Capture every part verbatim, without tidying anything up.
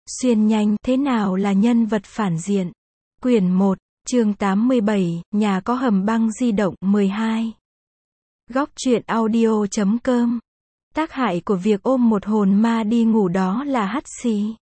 Xuyên nhanh, thế nào là nhân vật phản diện? Quyển một, chương tám mươi bảy, nhà có hầm băng di động. mười hai. Góc truyện audio chấm com. Tác hại của việc ôm một hồn ma đi ngủ đó là hắt xì.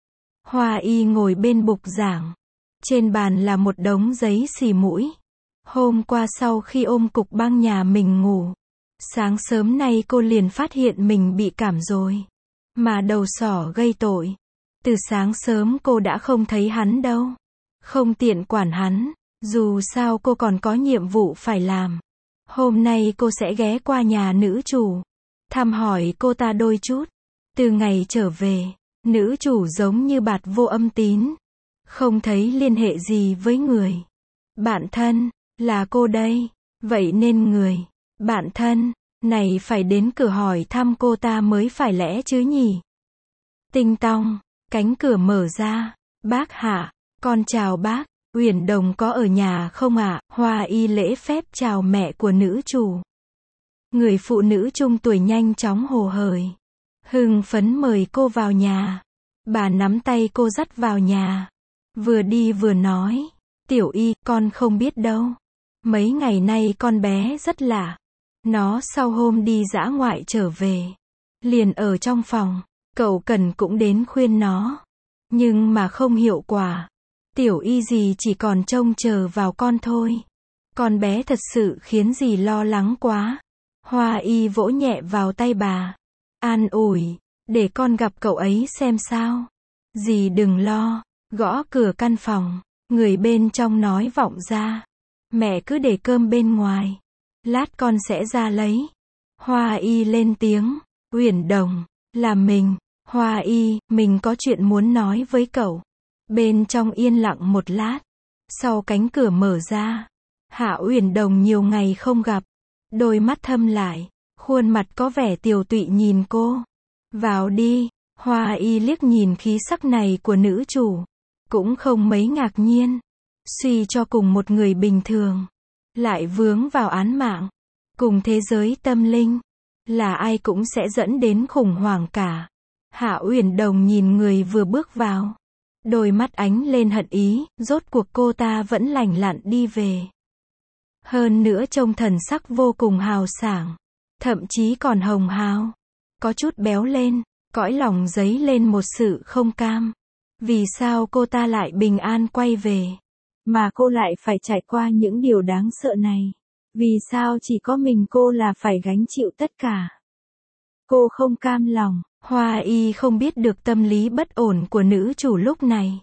Hoa y ngồi bên bục giảng. Trên bàn là một đống giấy xì mũi. Hôm qua sau khi ôm cục băng nhà mình ngủ, sáng sớm nay cô liền phát hiện mình bị cảm rồi. Mà đầu sỏ gây tội. Từ sáng sớm cô đã không thấy hắn đâu. Không tiện quản hắn, dù sao cô còn có nhiệm vụ phải làm. Hôm nay cô sẽ ghé qua nhà nữ chủ, thăm hỏi cô ta đôi chút. Từ ngày trở về, nữ chủ giống như bạt vô âm tín, không thấy liên hệ gì với người. Bạn thân, là cô đây. Vậy nên người, bạn thân, này phải đến cửa hỏi thăm cô ta mới phải lẽ chứ nhỉ? Tinh tong, cánh cửa mở ra. Bác hạ, con chào bác, Uyển Đồng có ở nhà không ạ? Hoa y lễ phép chào mẹ của nữ chủ. Người phụ nữ trung tuổi nhanh chóng hồ hởi, hưng phấn mời cô vào nhà. Bà nắm tay cô dắt vào nhà, vừa đi vừa nói, tiểu y, con không biết đâu. Mấy ngày nay con bé rất lạ. Nó sau hôm đi dã ngoại trở về, liền ở trong phòng. Cậu Cần cũng đến khuyên nó, nhưng mà không hiệu quả. Tiểu y gì chỉ còn trông chờ vào con thôi. Con bé thật sự khiến dì lo lắng quá. Hoa y vỗ nhẹ vào tay bà, an ủi, để con gặp cậu ấy xem sao. Dì đừng lo. Gõ cửa căn phòng, người bên trong nói vọng ra, mẹ cứ để cơm bên ngoài, lát con sẽ ra lấy. Hoa y lên tiếng, Uyển Đồng, là mình. Hoa y, mình có chuyện muốn nói với cậu. Bên trong yên lặng một lát, sau cánh cửa mở ra, Hạ Uyển Đồng nhiều ngày không gặp, đôi mắt thâm lại, khuôn mặt có vẻ tiều tụy nhìn cô. Vào đi. Hoa y liếc nhìn khí sắc này của nữ chủ, cũng không mấy ngạc nhiên. Suy cho cùng một người bình thường, lại vướng vào án mạng, cùng thế giới tâm linh, là ai cũng sẽ dẫn đến khủng hoảng cả. Hạ Uyển Đồng nhìn người vừa bước vào, đôi mắt ánh lên hận ý, rốt cuộc cô ta vẫn lành lặn đi về. Hơn nữa trông thần sắc vô cùng hào sảng, thậm chí còn hồng hào, có chút béo lên, cõi lòng dấy lên một sự không cam. Vì sao cô ta lại bình an quay về, mà cô lại phải trải qua những điều đáng sợ này? Vì sao chỉ có mình cô là phải gánh chịu tất cả? Cô không cam lòng. Hoa y không biết được tâm lý bất ổn của nữ chủ lúc này,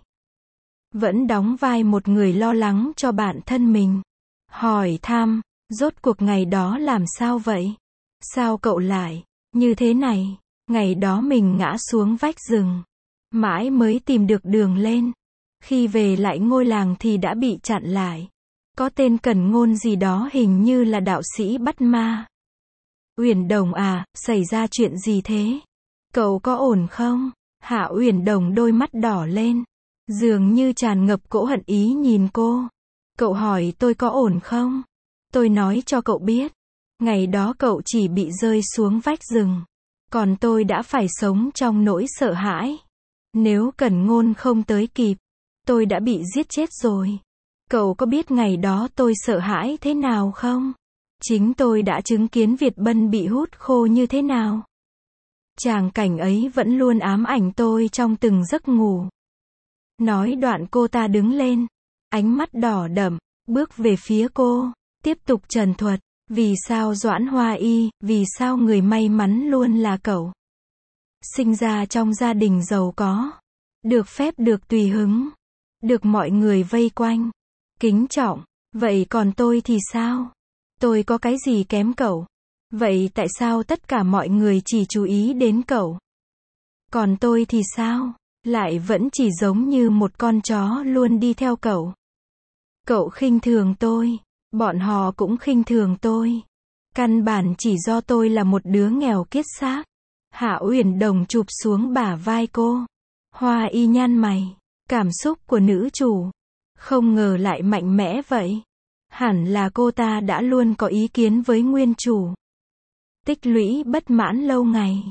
vẫn đóng vai một người lo lắng cho bản thân mình. Hỏi thăm, rốt cuộc ngày đó làm sao vậy? Sao cậu lại như thế này? Ngày đó mình ngã xuống vách rừng, mãi mới tìm được đường lên. Khi về lại ngôi làng thì đã bị chặn lại. Có tên Cẩn Ngôn gì đó, hình như là đạo sĩ bắt ma. Uyển Đồng à, xảy ra chuyện gì thế? Cậu có ổn không? Hạ Uyển Đồng đôi mắt đỏ lên, dường như tràn ngập cỗ hận ý nhìn cô. Cậu hỏi tôi có ổn không? Tôi nói cho cậu biết, ngày đó cậu chỉ bị rơi xuống vách rừng, còn tôi đã phải sống trong nỗi sợ hãi. Nếu Cẩn Ngôn không tới kịp, tôi đã bị giết chết rồi. Cậu có biết ngày đó tôi sợ hãi thế nào không? Chính tôi đã chứng kiến Việt Bân bị hút khô như thế nào. Tràng cảnh ấy vẫn luôn ám ảnh tôi trong từng giấc ngủ. Nói đoạn cô ta đứng lên, ánh mắt đỏ đậm, bước về phía cô, tiếp tục trần thuật. Vì sao Doãn Hoa y, vì sao người may mắn luôn là cậu? Sinh ra trong gia đình giàu có, được phép được tùy hứng, được mọi người vây quanh, kính trọng. Vậy còn tôi thì sao? Tôi có cái gì kém cậu? Vậy tại sao tất cả mọi người chỉ chú ý đến cậu? Còn tôi thì sao? Lại vẫn chỉ giống như một con chó luôn đi theo cậu. Cậu khinh thường tôi, bọn họ cũng khinh thường tôi. Căn bản chỉ do tôi là một đứa nghèo kiết xác. Hạ Uyển Đồng chụp xuống bả vai cô. Hoa y nhăn mày, cảm xúc của nữ chủ không ngờ lại mạnh mẽ vậy. Hẳn là cô ta đã luôn có ý kiến với nguyên chủ, tích lũy bất mãn lâu ngày,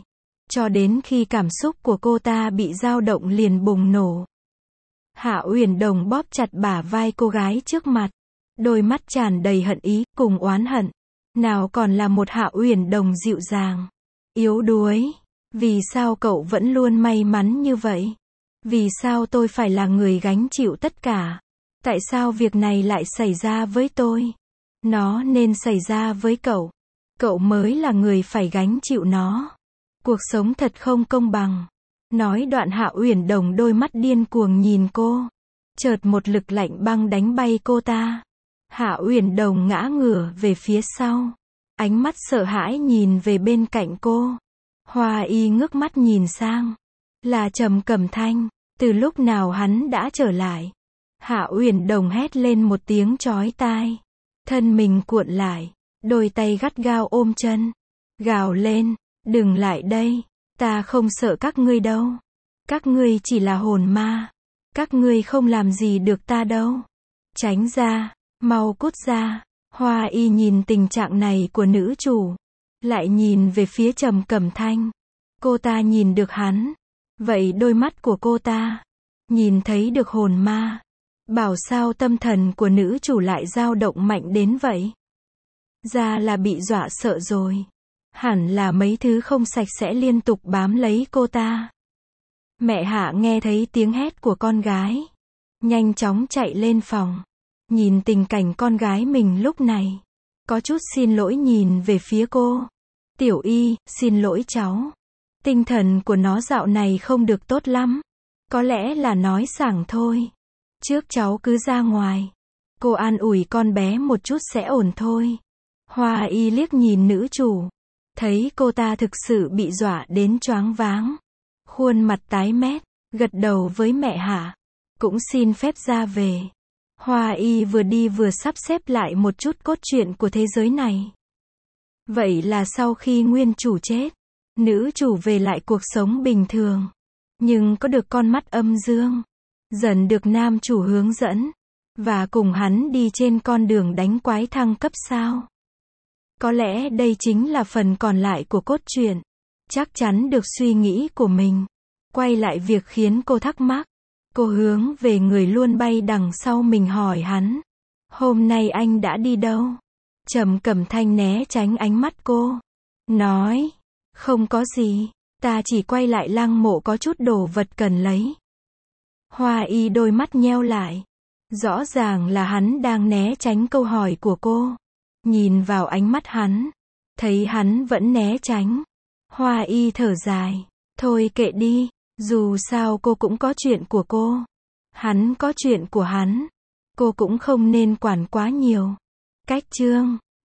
cho đến khi cảm xúc của cô ta bị dao động liền bùng nổ. Hạ Uyển Đồng bóp chặt bả vai cô gái trước mặt, đôi mắt tràn đầy hận ý, cùng oán hận. Nào còn là một Hạ Uyển Đồng dịu dàng, yếu đuối. Vì sao cậu vẫn luôn may mắn như vậy? Vì sao tôi phải là người gánh chịu tất cả? Tại sao việc này lại xảy ra với tôi? Nó nên xảy ra với cậu. Cậu mới là người phải gánh chịu nó. Cuộc sống thật không công bằng. Nói đoạn Hạ Uyển Đồng đôi mắt điên cuồng nhìn cô. Chợt một lực lạnh băng đánh bay cô ta. Hạ Uyển Đồng ngã ngửa về phía sau. Ánh mắt sợ hãi nhìn về bên cạnh cô. Hoa Y ngước mắt nhìn sang. Là Trầm Cẩm Thanh. Từ lúc nào hắn đã trở lại? Hạ Uyển Đồng hét lên một tiếng chói tai. Thân mình cuộn lại. Đôi tay gắt gao ôm chân. Gào lên. Đừng lại đây. Ta không sợ các ngươi đâu. Các ngươi chỉ là hồn ma. Các ngươi không làm gì được ta đâu. Tránh ra. Mau cút ra. Hoa Y nhìn tình trạng này của nữ chủ. Lại nhìn về phía Trầm Cẩm Thanh. Cô ta nhìn được hắn. Vậy đôi mắt của cô ta nhìn thấy được hồn ma. Bảo sao tâm thần của nữ chủ lại dao động mạnh đến vậy? Ra là bị dọa sợ rồi. Hẳn là mấy thứ không sạch sẽ liên tục bám lấy cô ta. Mẹ Hạ nghe thấy tiếng hét của con gái. Nhanh chóng chạy lên phòng. Nhìn tình cảnh con gái mình lúc này. Có chút xin lỗi nhìn về phía cô. Tiểu Y, xin lỗi cháu. Tinh thần của nó dạo này không được tốt lắm. Có lẽ là nói sảng thôi. Trước cháu cứ ra ngoài. Cô an ủi con bé một chút sẽ ổn thôi. Hoa Y liếc nhìn nữ chủ. Thấy cô ta thực sự bị dọa đến choáng váng. Khuôn mặt tái mét. Gật đầu với mẹ Hạ. Cũng xin phép ra về. Hoa Y vừa đi vừa sắp xếp lại một chút cốt truyện của thế giới này. Vậy là sau khi nguyên chủ chết, nữ chủ về lại cuộc sống bình thường. Nhưng có được con mắt âm dương. Dần được nam chủ hướng dẫn. Và cùng hắn đi trên con đường đánh quái thăng cấp sao. Có lẽ đây chính là phần còn lại của cốt truyện. Chắc chắn được suy nghĩ của mình. Quay lại việc khiến cô thắc mắc. Cô hướng về người luôn bay đằng sau mình hỏi hắn. Hôm nay anh đã đi đâu? Trầm Cẩm Thanh né tránh ánh mắt cô. Nói. Không có gì. Ta chỉ quay lại lăng mộ có chút đồ vật cần lấy. Hoa Y đôi mắt nheo lại. Rõ ràng là hắn đang né tránh câu hỏi của cô. Nhìn vào ánh mắt hắn. Thấy hắn vẫn né tránh. Hoa Y thở dài. Thôi kệ đi. Dù sao cô cũng có chuyện của cô. Hắn có chuyện của hắn. Cô cũng không nên quản quá nhiều. Cách chương